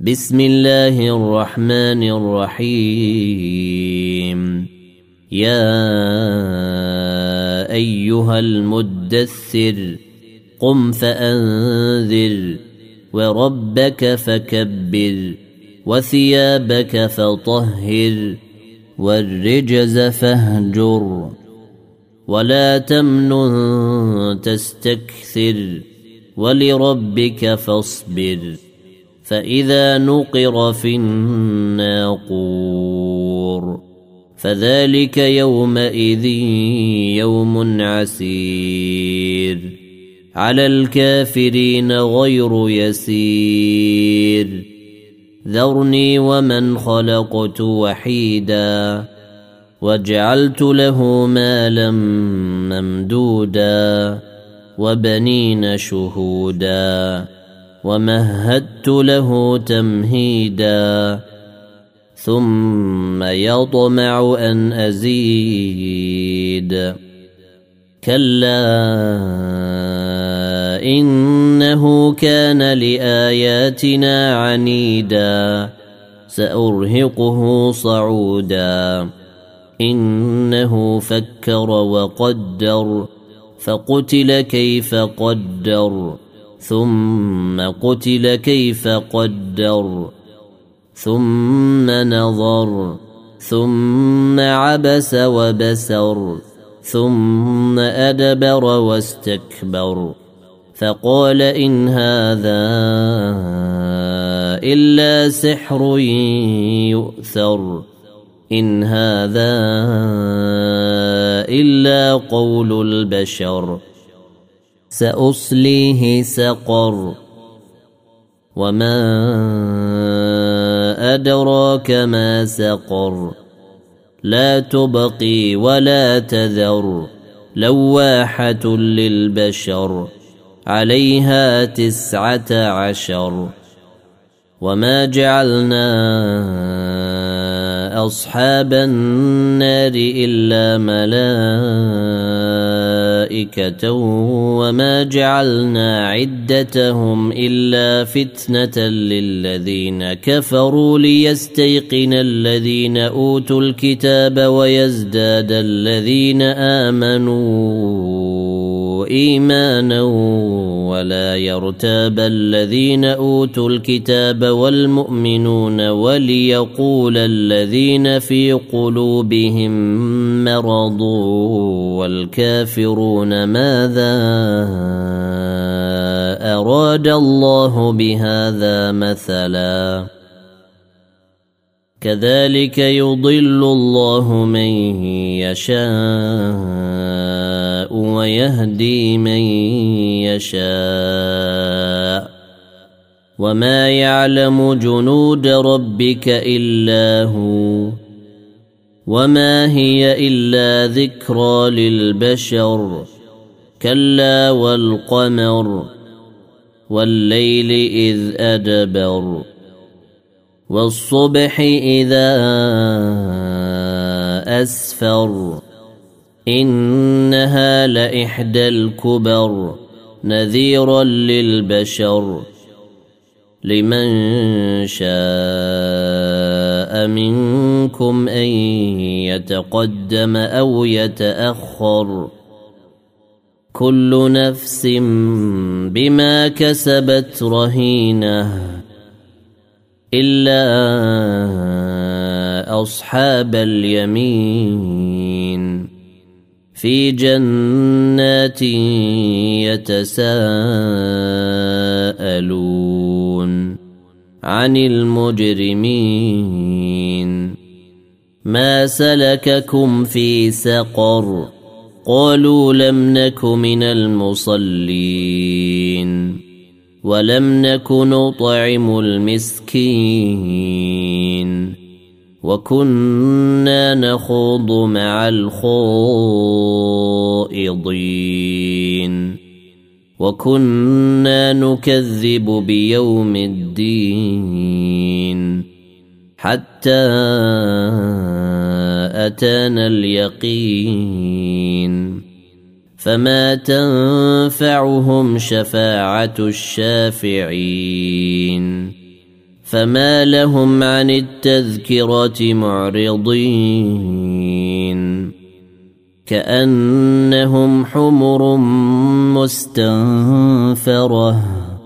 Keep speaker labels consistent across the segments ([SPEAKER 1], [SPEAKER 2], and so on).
[SPEAKER 1] بسم الله الرحمن الرحيم. يا أيها المدثر قم فأنذر وربك فكبر وثيابك فطهر والرجز فاهجر ولا تمنن تستكثر ولربك فاصبر فإذا نقر في الناقور فذلك يومئذ يوم عسير على الكافرين غير يسير ذرني ومن خلقت وحيدا وجعلت له مالا ممدودا وبنين شهودا ومهدت له تمهيدا ثم يطمع أن أزيد كلا إنه كان لآياتنا عنيدا سأرهقه صعودا إنه فكر وقدر فقتل كيف قدر ثم قتل كيف قدر ثم نظر ثم عبس وبسر ثم أدبر واستكبر فقال إن هذا إلا سحر يؤثر إن هذا إلا قول البشر سأصليه سقر وما أدراك ما سقر لا تبقي ولا تذر لواحة للبشر عليها 19 وما جعلنا أصحاب النار إلا ملائكة وما جعلنا عدتهم إلا فتنة للذين كفروا ليستيقن الذين أوتوا الكتاب ويزداد الذين آمنوا إيمانا ولا يرتاب الذين أوتوا الكتاب والمؤمنون وليقول الذين في قلوبهم مرض والكافرون ماذا أراد الله بهذا مثلا كذلك يضل الله من يشاء ويهدي من يشاء وما يعلم جنود ربك إلا هو وما هي إلا ذكرى للبشر كلا والقمر والليل إذ أدبر والصبح إذا أسفر إنها لإحدى الكبر نذيرا للبشر لمن شاء منكم أن يتقدم أو يتأخر كل نفس بما كسبت رهينة إلا أصحاب اليمين في جنات يتساءلون عن المجرمين ما سلككم في سقر قالوا لم نك من المصلين ولم نك نطعم المسكين وكنا نخوض مع الخائضين وكنا نكذب بيوم الدين حتى أتانا اليقين فما تنفعهم شفاعة الشافعين فما لهم عن التذكرة معرضين كأنهم حمر مستنفرة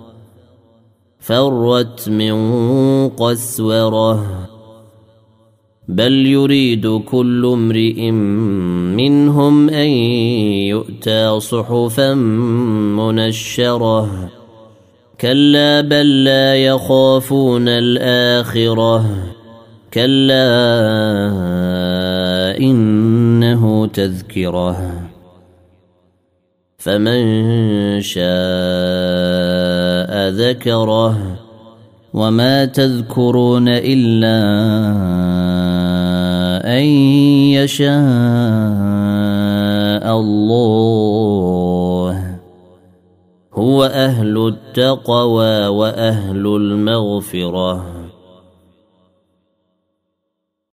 [SPEAKER 1] فرت من قسورة بل يريد كل امرئ منهم أن يؤتى صحفا منشرة كلا بل لا يخافون الآخرة كلا إنه تذكرة فمن شاء ذكره وما تذكرون إلا أن يشاء الله هو أهل التقوى وأهل المغفرة